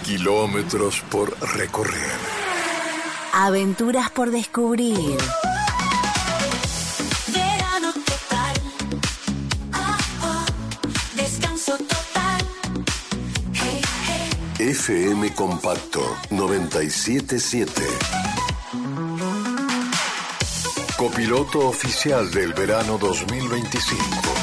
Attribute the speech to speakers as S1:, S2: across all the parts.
S1: Kilómetros por recorrer.
S2: Aventuras por descubrir.
S3: Verano total. Descanso total. Hey, hey.
S1: FM Compacto 97.7. Copiloto oficial del verano 2025.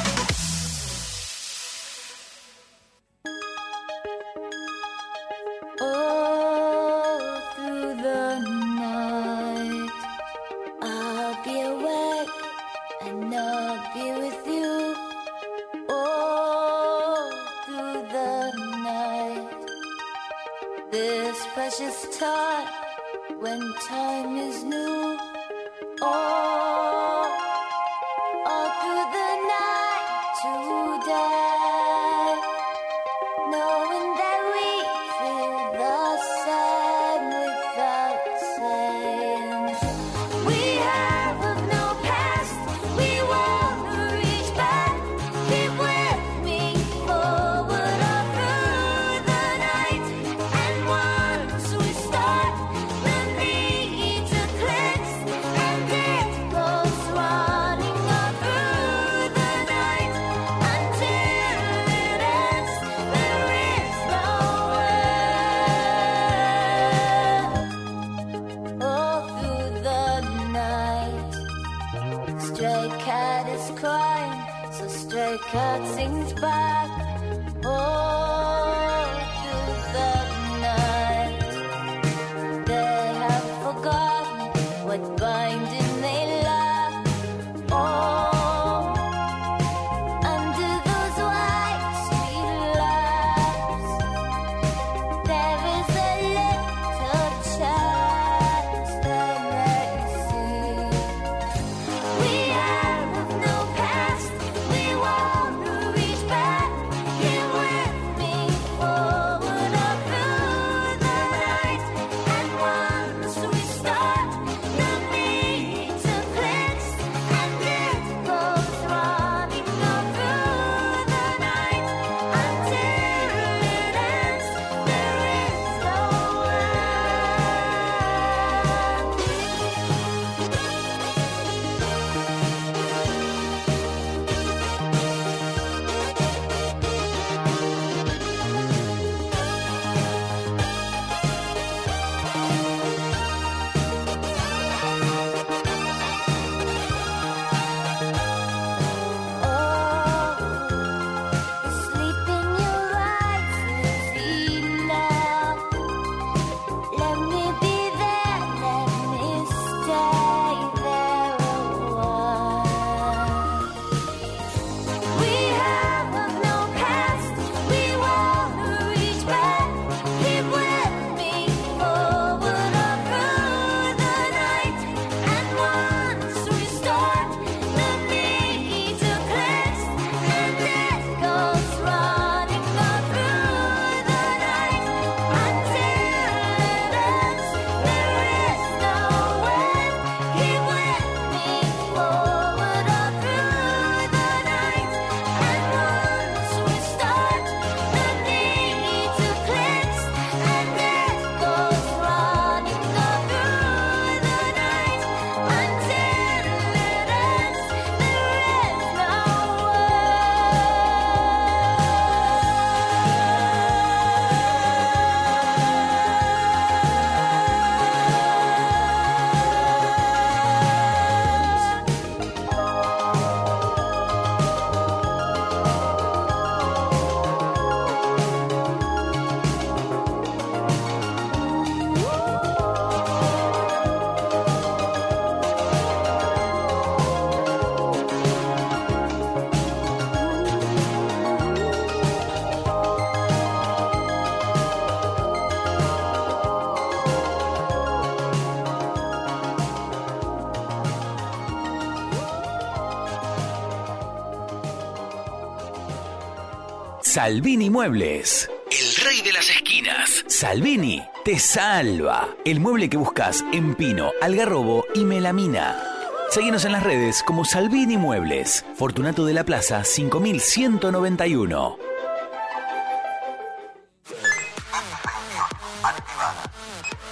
S4: Salvini Muebles, el rey de las esquinas. Salvini te salva. El mueble que buscas en pino, algarrobo y melamina. Seguinos en las redes como Salvini Muebles. Fortunato de la Plaza 5191.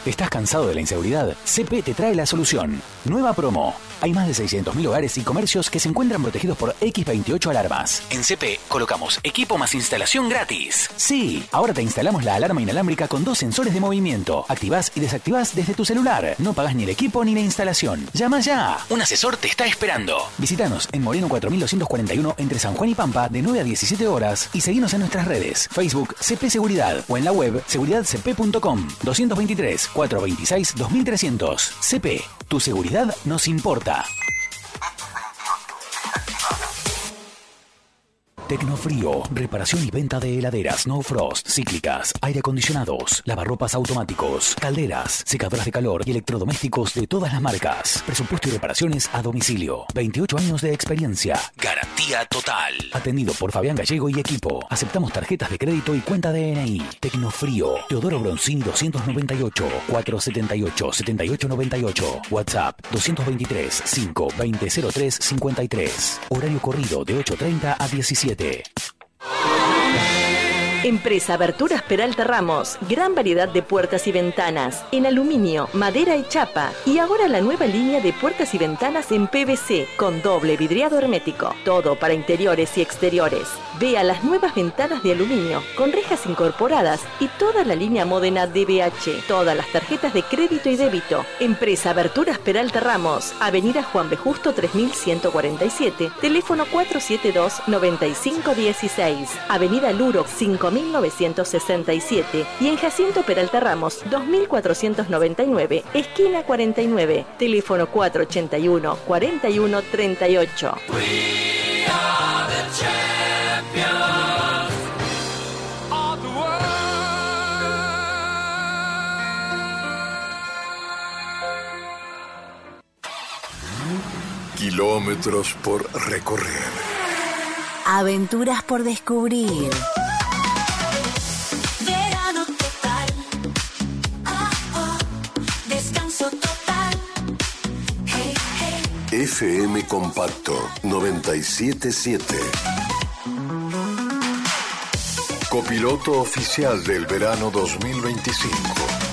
S4: ¿Estás cansado de la inseguridad? CP te trae la solución. Nueva promo. Hay más de 600.000 hogares y comercios que se encuentran protegidos por X28 alarmas. En CP colocamos equipo más instalación gratis. Sí, ahora te instalamos la alarma inalámbrica con 2 sensores de movimiento. Activás y desactivás desde tu celular. No pagás ni el equipo ni la instalación. ¡Llama ya! Un asesor te está esperando. Visítanos en Moreno 4241 entre San Juan y Pampa de 9 a 17 horas y seguinos en nuestras redes. Facebook CP Seguridad o en la web seguridadcp.com 223 426 2300. CP, tu seguridad nos importa. Tecnofrío, reparación y venta de heladeras No Frost, cíclicas, aire acondicionados, lavarropas automáticos, calderas, secadoras de calor y electrodomésticos de todas las marcas. Presupuesto y reparaciones a domicilio. 28 años de experiencia. Garantía total. Atendido por Fabián Gallego y equipo. Aceptamos tarjetas de crédito y cuenta DNI. Tecnofrío, Teodoro Broncini 298 478 7898. WhatsApp 223 5 20 03 53. Horario corrido de 8:30 a 17.
S5: Empresa Aberturas Peralta Ramos, gran variedad de puertas y ventanas, en aluminio, madera y chapa, y ahora la nueva línea de puertas y ventanas en PVC, con doble vidriado hermético, todo para interiores y exteriores. Vea las nuevas ventanas de aluminio, con rejas incorporadas y toda la línea Modena DBH, todas las tarjetas de crédito y débito. Empresa Aberturas Peralta Ramos, Avenida Juan B. Justo 3147, teléfono 472-9516, Avenida Luro 5967 y en Jacinto Peralta Ramos 2499, esquina 49, teléfono 481-4138.
S3: We are the champions of the world.
S1: Kilómetros por recorrer.
S2: Aventuras por descubrir.
S3: Verano total. Descanso total. Hey, hey.
S1: FM Compacto 977. Copiloto oficial del verano 2025.